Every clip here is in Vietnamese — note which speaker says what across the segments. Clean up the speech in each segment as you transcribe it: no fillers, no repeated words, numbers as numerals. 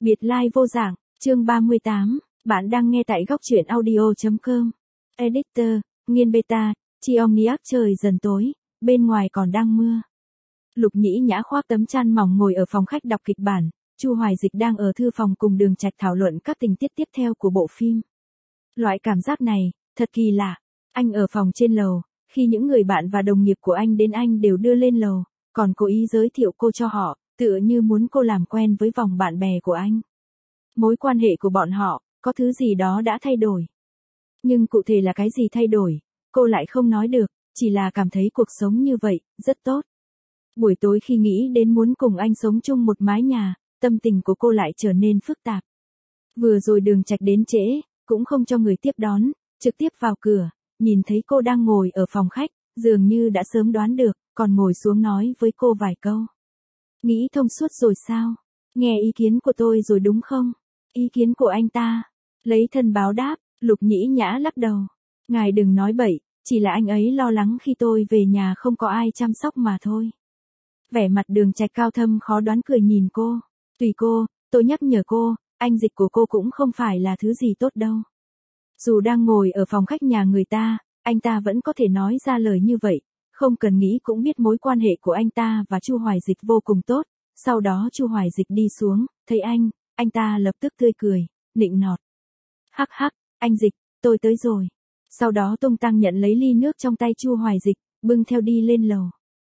Speaker 1: Biệt lai vô dạng, chương 38, bạn đang nghe tại góc truyện audio.com. Editor, nghiên beta, Chiomniac. Trời dần tối, bên ngoài còn đang mưa. Lục Nhĩ Nhã khoác tấm chăn mỏng ngồi ở phòng khách đọc kịch bản, Chu Hoài Dịch đang ở thư phòng cùng Đường Trạch thảo luận các tình tiết tiếp theo của bộ phim. Loại cảm giác này, thật kỳ lạ. Anh ở phòng trên lầu, khi những người bạn và đồng nghiệp của anh đến anh đều đưa lên lầu, còn cố ý giới thiệu cô cho họ, tựa như muốn cô làm quen với vòng bạn bè của anh. Mối quan hệ của bọn họ, có thứ gì đó đã thay đổi. Nhưng cụ thể là cái gì thay đổi, cô lại không nói được, chỉ là cảm thấy cuộc sống như vậy, rất tốt. Buổi tối khi nghĩ đến muốn cùng anh sống chung một mái nhà, tâm tình của cô lại trở nên phức tạp. Vừa rồi Đường Trạch đến trễ, cũng không cho người tiếp đón, trực tiếp vào cửa, nhìn thấy cô đang ngồi ở phòng khách, dường như đã sớm đoán được, còn ngồi xuống nói với cô vài câu. Nghĩ thông suốt rồi sao? Nghe ý kiến của tôi rồi đúng không? Ý kiến của anh ta. Lấy thân báo đáp, Lục Nhĩ Nhã lắc đầu. Ngài đừng nói bậy, chỉ là anh ấy lo lắng khi tôi về nhà không có ai chăm sóc mà thôi. Vẻ mặt Đường Trạch cao thâm khó đoán cười nhìn cô. Tùy cô, tôi nhắc nhở cô, anh Dịch của cô cũng không phải là thứ gì tốt đâu. Dù đang ngồi ở phòng khách nhà người ta, anh ta vẫn có thể nói ra lời như vậy, không cần nghĩ cũng biết mối quan hệ của anh ta và Chu Hoài Dịch vô cùng tốt. Sau đó Chu Hoài Dịch đi xuống, thấy anh ta lập tức tươi cười, nịnh nọt. Hắc hắc, anh Dịch, tôi tới rồi. Sau đó tung tăng nhận lấy ly nước trong tay Chu Hoài Dịch, bưng theo đi lên lầu.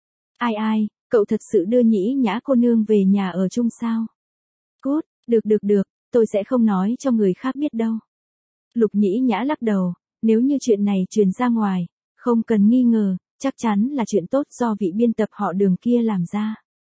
Speaker 1: Ai, cậu thật sự đưa Nhĩ Nhã cô nương về nhà ở chung sao? Cút, được, tôi sẽ không nói cho người khác biết đâu. Lục Nhĩ Nhã lắc đầu, nếu như chuyện này truyền ra ngoài, không cần nghi ngờ, chắc chắn là chuyện tốt do vị biên tập họ Đường kia làm ra.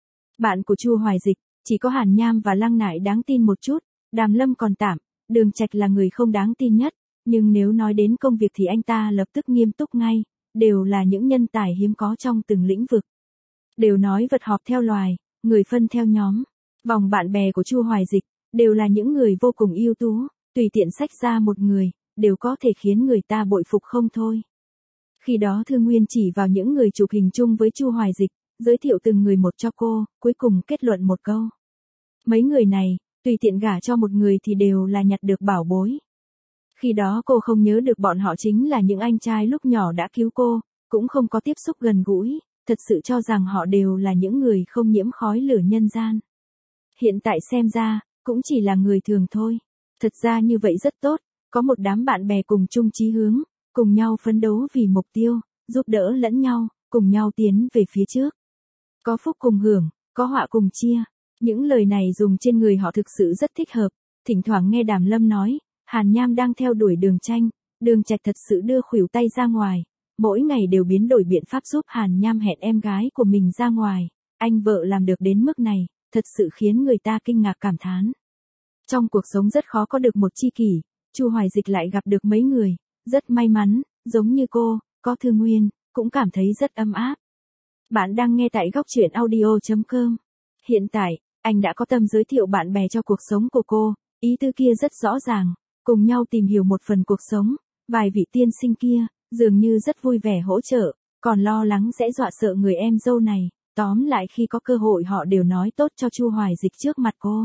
Speaker 1: Bạn của Chu Hoài Dịch, chỉ có Hàn Nham và Lăng Nại đáng tin một chút, Đàm Lâm còn tạm, Đường Trạch là người không đáng tin nhất, nhưng nếu nói đến công việc thì anh ta lập tức nghiêm túc ngay, đều là những nhân tài hiếm có trong từng lĩnh vực. Đều nói vật họp theo loài, người phân theo nhóm. Vòng bạn bè của Chu Hoài Dịch, đều là những người vô cùng ưu tú, tùy tiện xách ra một người, đều có thể khiến người ta bội phục không thôi. Khi đó Thư Nguyên chỉ vào những người chụp hình chung với Chu Hoài Dịch, giới thiệu từng người một cho cô, cuối cùng kết luận một câu. Mấy người này, tùy tiện gả cho một người thì đều là nhặt được bảo bối. Khi đó cô không nhớ được bọn họ chính là những anh trai lúc nhỏ đã cứu cô, cũng không có tiếp xúc gần gũi, thật sự cho rằng họ đều là những người không nhiễm khói lửa nhân gian. Hiện tại xem ra, cũng chỉ là người thường thôi. Thật ra như vậy rất tốt, có một đám bạn bè cùng chung chí hướng, cùng nhau phấn đấu vì mục tiêu, giúp đỡ lẫn nhau, cùng nhau tiến về phía trước. Có phúc cùng hưởng, có họa cùng chia. Những lời này dùng trên người họ thực sự rất thích hợp. Thỉnh thoảng nghe Đàm Lâm nói, Hàn Nham đang theo đuổi Đường Tranh, Đường Trạch thật sự đưa khuỷu tay ra ngoài, mỗi ngày đều biến đổi biện pháp giúp Hàn Nham hẹn em gái của mình ra ngoài. Anh vợ làm được đến mức này, thật sự khiến người ta kinh ngạc cảm thán. Trong cuộc sống rất khó có được một tri kỷ, Chu Hoài Dịch lại gặp được mấy người, rất may mắn, giống như cô, có Thư Nguyên, cũng cảm thấy rất ấm áp. Bạn đang nghe tại góc truyện audio.com. Hiện tại, anh đã có tâm giới thiệu bạn bè cho cuộc sống của cô, ý tư kia rất rõ ràng, cùng nhau tìm hiểu một phần cuộc sống, vài vị tiên sinh kia, dường như rất vui vẻ hỗ trợ, còn lo lắng sẽ dọa sợ người em dâu này, tóm lại khi có cơ hội họ đều nói tốt cho Chu Hoài Dịch trước mặt cô.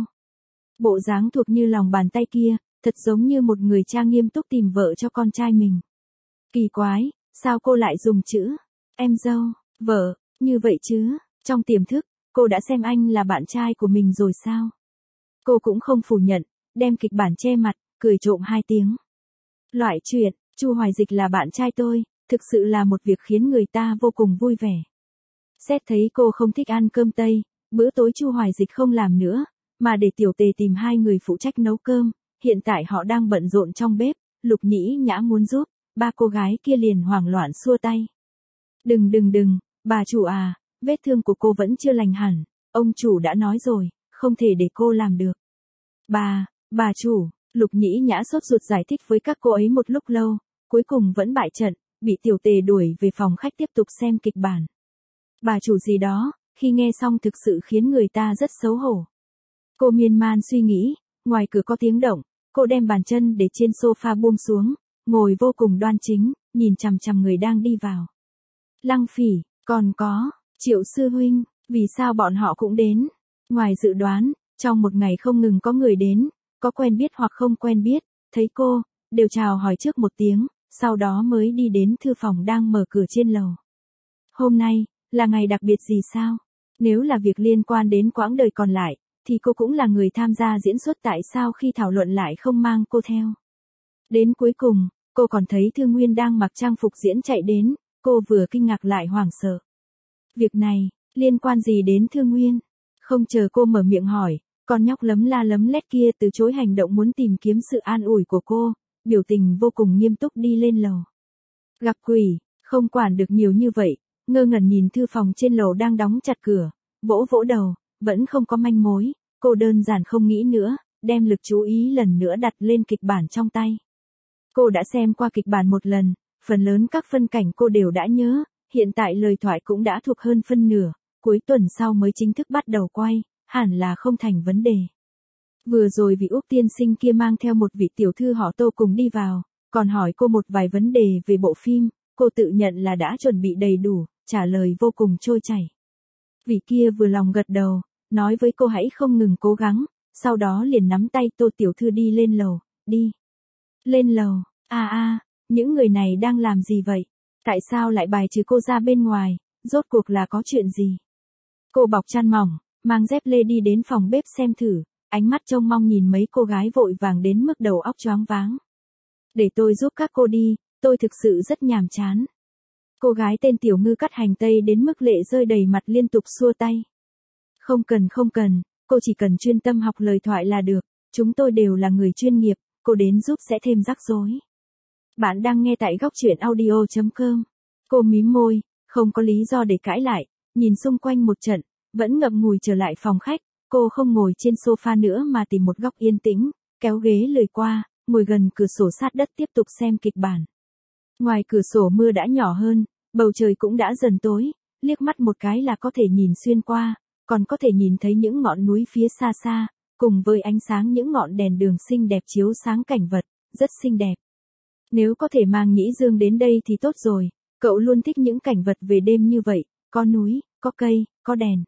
Speaker 1: Bộ dáng thuộc như lòng bàn tay kia, thật giống như một người cha nghiêm túc tìm vợ cho con trai mình. Kỳ quái, sao cô lại dùng chữ em dâu, vợ, như vậy chứ? Trong tiềm thức, cô đã xem anh là bạn trai của mình rồi sao? Cô cũng không phủ nhận, đem kịch bản che mặt, cười trộm hai tiếng. Loại chuyện, Chu Hoài Dịch là bạn trai tôi, thực sự là một việc khiến người ta vô cùng vui vẻ. Xét thấy cô không thích ăn cơm Tây, bữa tối Chu Hoài Dịch không làm nữa, mà để Tiểu Tề tìm hai người phụ trách nấu cơm, hiện tại họ đang bận rộn trong bếp, Lục Nhĩ Nhã muốn giúp, ba cô gái kia liền hoảng loạn xua tay. Đừng, bà chủ à, vết thương của cô vẫn chưa lành hẳn, ông chủ đã nói rồi, không thể để cô làm được. Bà chủ, Lục Nhĩ Nhã sốt ruột giải thích với các cô ấy một lúc lâu, cuối cùng vẫn bại trận, bị Tiểu Tề đuổi về phòng khách tiếp tục xem kịch bản. Bà chủ gì đó, khi nghe xong thực sự khiến người ta rất xấu hổ. Cô miên man suy nghĩ, ngoài cửa có tiếng động, cô đem bàn chân để trên sofa buông xuống, ngồi vô cùng đoan chính, nhìn chằm chằm người đang đi vào. Lăng Phỉ, còn có, Triệu sư huynh, vì sao bọn họ cũng đến? Ngoài dự đoán, Trong một ngày không ngừng có người đến, có quen biết hoặc không quen biết, thấy cô, đều chào hỏi trước một tiếng, sau đó mới đi đến thư phòng đang mở cửa trên lầu. Hôm nay, là ngày đặc biệt gì sao? Nếu là việc liên quan đến quãng đời còn lại, thì cô cũng là người tham gia diễn xuất, tại sao khi thảo luận lại không mang cô theo? Đến cuối cùng, cô còn thấy Thư Nguyên đang mặc trang phục diễn chạy đến, cô vừa kinh ngạc lại hoảng sợ. Việc này, liên quan gì đến Thư Nguyên? Không chờ cô mở miệng hỏi, con nhóc lấm la lấm lét kia từ chối hành động muốn tìm kiếm sự an ủi của cô, biểu tình vô cùng nghiêm túc đi lên lầu. Gặp quỷ, không quản được nhiều như vậy, ngơ ngẩn nhìn thư phòng trên lầu đang đóng chặt cửa, vỗ vỗ đầu, vẫn không có manh mối, cô đơn giản không nghĩ nữa, đem lực chú ý lần nữa đặt lên kịch bản trong tay. Cô đã xem qua kịch bản một lần, phần lớn các phân cảnh cô đều đã nhớ, hiện tại lời thoại cũng đã thuộc hơn phân nửa, cuối tuần sau mới chính thức bắt đầu quay, hẳn là không thành vấn đề. Vừa rồi vị Úc tiên sinh kia mang theo một vị tiểu thư họ Tô cùng đi vào, còn hỏi cô một vài vấn đề về bộ phim, cô tự nhận là đã chuẩn bị đầy đủ, trả lời vô cùng trôi chảy. Vị kia vừa lòng gật đầu, nói với cô hãy không ngừng cố gắng, sau đó liền nắm tay Tô tiểu thư đi lên lầu, đi. Lên lầu, những người này đang làm gì vậy? Tại sao lại bài trừ cô ra bên ngoài, rốt cuộc là có chuyện gì? Cô bọc chăn mỏng, mang dép lê đi đến phòng bếp xem thử, ánh mắt trông mong nhìn mấy cô gái vội vàng đến mức đầu óc choáng váng. Để tôi giúp các cô đi, tôi thực sự rất nhàm chán. Cô gái tên Tiểu Ngư cắt hành tây đến mức lệ rơi đầy mặt liên tục xua tay. Không cần, cô chỉ cần chuyên tâm học lời thoại là được, chúng tôi đều là người chuyên nghiệp, cô đến giúp sẽ thêm rắc rối. Bạn đang nghe tại góc truyện audio.com. Cô mím môi, không có lý do để cãi lại, nhìn xung quanh một trận, vẫn ngậm ngùi trở lại phòng khách, cô không ngồi trên sofa nữa mà tìm một góc yên tĩnh, kéo ghế lười qua, ngồi gần cửa sổ sát đất tiếp tục xem kịch bản. Ngoài cửa sổ mưa đã nhỏ hơn, bầu trời cũng đã dần tối, liếc mắt một cái là có thể nhìn xuyên qua, còn có thể nhìn thấy những ngọn núi phía xa xa, cùng với ánh sáng những ngọn đèn đường xinh đẹp chiếu sáng cảnh vật, rất xinh đẹp. Nếu có thể mang Nhĩ Dương đến đây thì tốt rồi, cậu luôn thích những cảnh vật về đêm như vậy, có núi, có cây, có đèn.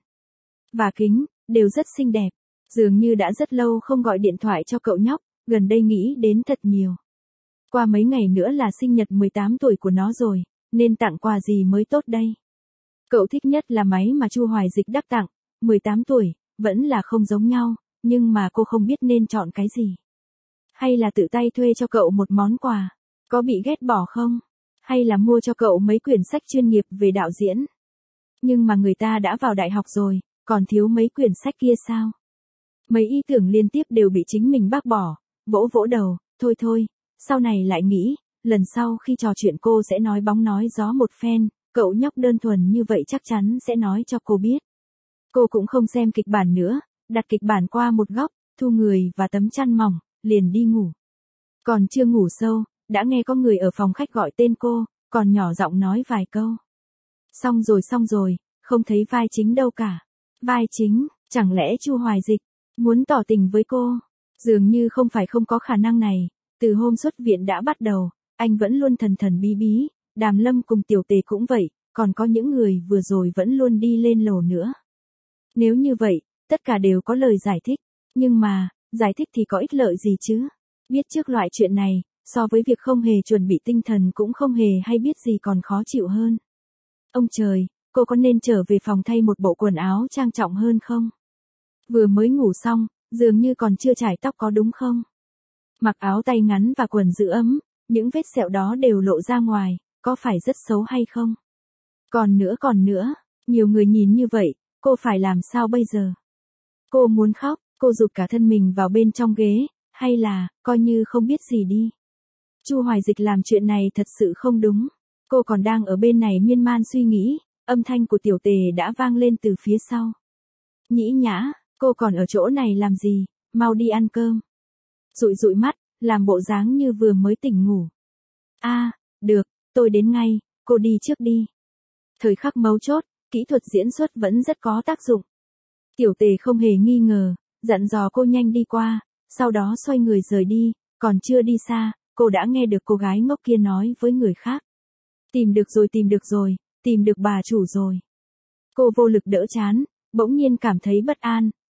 Speaker 1: Và kính, đều rất xinh đẹp. Dường như đã rất lâu không gọi điện thoại cho cậu nhóc, gần đây nghĩ đến thật nhiều. Qua mấy ngày nữa là sinh nhật 18 tuổi của nó rồi, nên tặng quà gì mới tốt đây? Cậu thích nhất là máy mà Chu Hoài Dịch đắc tặng, 18 tuổi, vẫn là không giống nhau, nhưng mà cô không biết nên chọn cái gì. Hay là tự tay thuê cho cậu một món quà, có bị ghét bỏ không? Hay là mua cho cậu mấy quyển sách chuyên nghiệp về đạo diễn? Nhưng mà người ta đã vào đại học rồi, còn thiếu mấy quyển sách kia sao? Mấy ý tưởng liên tiếp đều bị chính mình bác bỏ, vỗ vỗ đầu, thôi, sau này lại nghĩ, lần sau khi trò chuyện cô sẽ nói bóng nói gió một phen, cậu nhóc đơn thuần như vậy chắc chắn sẽ nói cho cô biết. Cô cũng không xem kịch bản nữa, đặt kịch bản qua một góc, thu người và tấm chăn mỏng, liền đi ngủ. Còn chưa ngủ sâu, đã nghe có người ở phòng khách gọi tên cô, còn nhỏ giọng nói vài câu. Xong rồi, không thấy vai chính đâu cả. Vai chính, chẳng lẽ Chu Hoài Dịch muốn tỏ tình với cô? Dường như không phải không có khả năng này, từ hôm xuất viện đã bắt đầu, anh vẫn luôn thần thần bí bí, Đàm Lâm cùng Tiểu Tề cũng vậy, còn có những người vừa rồi vẫn luôn đi lên lầu nữa. Nếu như vậy, tất cả đều có lời giải thích, nhưng mà, giải thích thì có ích lợi gì chứ? Biết trước loại chuyện này, so với việc không hề chuẩn bị tinh thần cũng không hề hay biết gì còn khó chịu hơn. Ông trời, cô có nên trở về phòng thay một bộ quần áo trang trọng hơn không? Vừa mới ngủ xong, dường như còn chưa chải tóc có đúng không? Mặc áo tay ngắn và quần giữ ấm, những vết sẹo đó đều lộ ra ngoài, có phải rất xấu hay không? Còn nữa, nhiều người nhìn như vậy, cô phải làm sao bây giờ? Cô muốn khóc, cô rụt cả thân mình vào bên trong ghế, hay là, coi như không biết gì đi. Chu Hoài Dịch làm chuyện này thật sự không đúng. Cô còn đang ở bên này miên man suy nghĩ, âm thanh của Tiểu Tề đã vang lên từ phía sau. Nhĩ Nhã, cô còn ở chỗ này làm gì, mau đi ăn cơm. Dụi mắt, làm bộ dáng như vừa mới tỉnh ngủ. Được, tôi đến ngay, cô đi trước đi. Thời khắc mấu chốt, kỹ thuật diễn xuất vẫn rất có tác dụng. Tiểu Tề không hề nghi ngờ, dặn dò cô nhanh đi qua, sau đó xoay người rời đi, còn chưa đi xa, cô đã nghe được cô gái ngốc kia nói với người khác. Tìm được rồi, tìm được bà chủ rồi. Cô vô lực đỡ chán, bỗng nhiên cảm thấy bất an,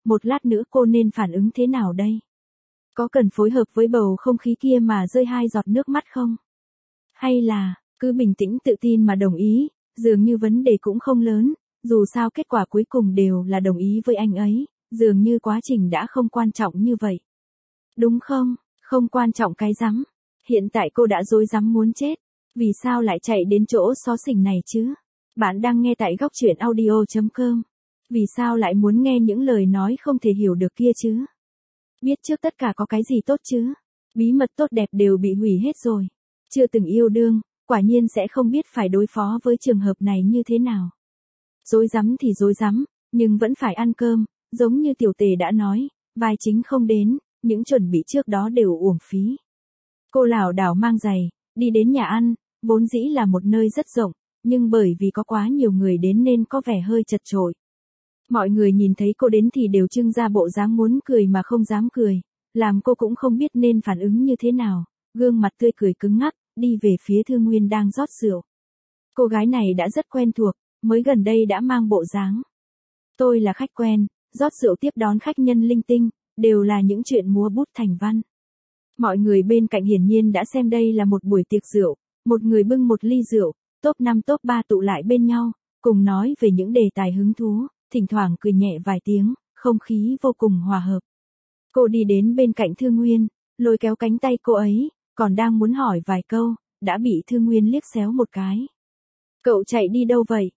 Speaker 1: một lát nữa cô nên phản ứng thế nào đây? Có cần phối hợp với bầu không khí kia mà rơi 2 giọt nước mắt không? Hay là, cứ bình tĩnh tự tin mà đồng ý, dường như vấn đề cũng không lớn, dù sao kết quả cuối cùng đều là đồng ý với anh ấy, dường như quá trình đã không quan trọng như vậy. Đúng không? Không quan trọng cái rắm. Hiện tại cô đã rối rắm muốn chết, vì sao lại chạy đến chỗ xó xỉnh này chứ? Bạn đang nghe tại góc truyện audio.com. Vì sao lại muốn nghe những lời nói không thể hiểu được kia chứ? Biết trước tất cả có cái gì tốt chứ? Bí mật tốt đẹp đều bị hủy hết rồi. Chưa từng yêu đương, quả nhiên sẽ không biết phải đối phó với trường hợp này như thế nào. Rối rắm thì rối rắm, nhưng vẫn phải ăn cơm, giống như tiểu tề đã nói, vai chính không đến, những chuẩn bị trước đó đều uổng phí. Cô lảo đảo mang giày, đi đến nhà ăn, vốn dĩ là một nơi rất rộng, nhưng bởi vì có quá nhiều người đến nên có vẻ hơi chật chội. Mọi người nhìn thấy cô đến thì đều trưng ra bộ dáng muốn cười mà không dám cười, làm cô cũng không biết nên phản ứng như thế nào, gương mặt tươi cười cứng ngắc, đi về phía Thư Nguyên đang rót rượu. Cô gái này đã rất quen thuộc, mới gần đây đã mang bộ dáng. Tôi là khách quen, rót rượu tiếp đón khách nhân linh tinh, đều là những chuyện múa bút thành văn. Mọi người bên cạnh hiển nhiên đã xem đây là một buổi tiệc rượu, một người bưng một ly rượu, top 5 top 3 tụ lại bên nhau, cùng nói về những đề tài hứng thú, thỉnh thoảng cười nhẹ vài tiếng, không khí vô cùng hòa hợp. Cô đi đến bên cạnh Thư Nguyên, lôi kéo cánh tay cô ấy, còn đang muốn hỏi vài câu, đã bị Thư Nguyên liếc xéo một cái. Cậu chạy đi đâu vậy?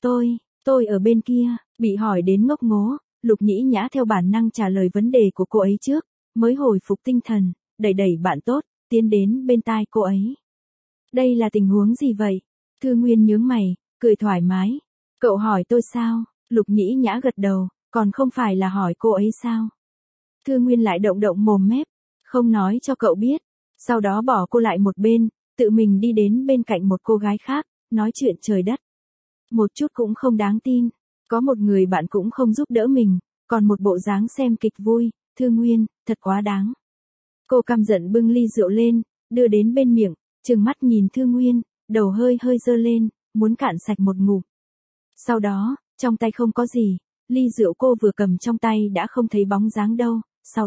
Speaker 1: Tôi ở bên kia, bị hỏi đến ngốc ngố, Lục Nhĩ Nhã theo bản năng trả lời vấn đề của cô ấy trước, mới hồi phục tinh thần, đẩy đẩy bạn tốt, tiến đến bên tai cô ấy. Đây là tình huống gì vậy? Thư Nguyên nhướng mày, cười thoải mái. Cậu hỏi tôi sao? Lục Nhĩ Nhã gật đầu, còn không phải là hỏi cô ấy sao? Thư Nguyên lại động động mồm mép, không nói cho cậu biết. Sau đó bỏ cô lại một bên, tự mình đi đến bên cạnh một cô gái khác, nói chuyện trời đất. Một chút cũng không đáng tin, có một người bạn cũng không giúp đỡ mình, còn một bộ dáng xem kịch vui, Thư Nguyên, thật quá đáng. Cô căm giận bưng ly rượu lên, đưa đến bên miệng, trừng mắt nhìn Thư Nguyên, đầu hơi hơi dơ lên, muốn cạn sạch một ngụm. Sau đó, trong tay không có gì, ly rượu cô vừa cầm trong tay đã không thấy bóng dáng đâu,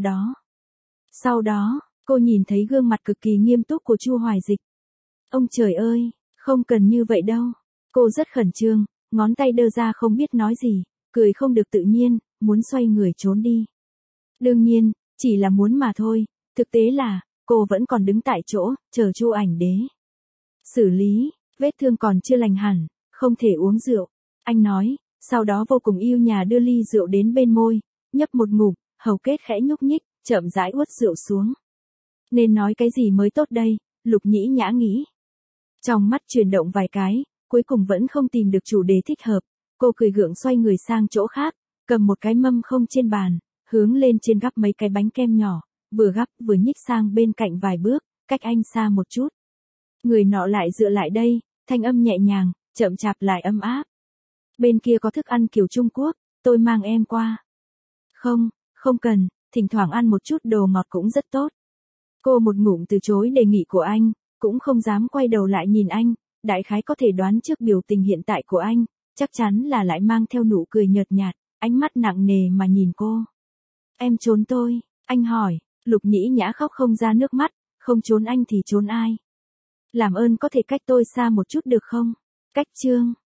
Speaker 1: sau đó, cô nhìn thấy gương mặt cực kỳ nghiêm túc của Chu Hoài Dịch. Ông trời ơi, không cần như vậy đâu. Cô rất khẩn trương, ngón tay đơ ra không biết nói gì, cười không được tự nhiên, muốn xoay người trốn đi. Đương nhiên, chỉ là muốn mà thôi, thực tế là, cô vẫn còn đứng tại chỗ, chờ Chu Ảnh Đế xử lý, vết thương còn chưa lành hẳn, không thể uống rượu. Anh nói, sau đó vô cùng yêu nhà đưa ly rượu đến bên môi, nhấp một ngụm, hầu kết khẽ nhúc nhích, chậm rãi uất rượu xuống. Nên nói cái gì mới tốt đây, Lục Nhĩ Nhã nghĩ. Trong mắt chuyển động vài cái, cuối cùng vẫn không tìm được chủ đề thích hợp, cô cười gượng xoay người sang chỗ khác, cầm một cái mâm không trên bàn, hướng lên trên gắp mấy cái bánh kem nhỏ, vừa gắp vừa nhích sang bên cạnh vài bước, cách anh xa một chút. Người nọ lại dựa lại đây, thanh âm nhẹ nhàng, chậm chạp lại ấm áp. Bên kia có thức ăn kiểu Trung Quốc, tôi mang em qua. Không cần, thỉnh thoảng ăn một chút đồ ngọt cũng rất tốt. Cô một ngụm từ chối đề nghị của anh, cũng không dám quay đầu lại nhìn anh, đại khái có thể đoán trước biểu tình hiện tại của anh, chắc chắn là lại mang theo nụ cười nhợt nhạt, ánh mắt nặng nề mà nhìn cô. Em trốn tôi, anh hỏi, Lục Nhĩ Nhã khóc không ra nước mắt, không trốn anh thì trốn ai? Làm ơn có thể cách tôi xa một chút được không? Cách chương.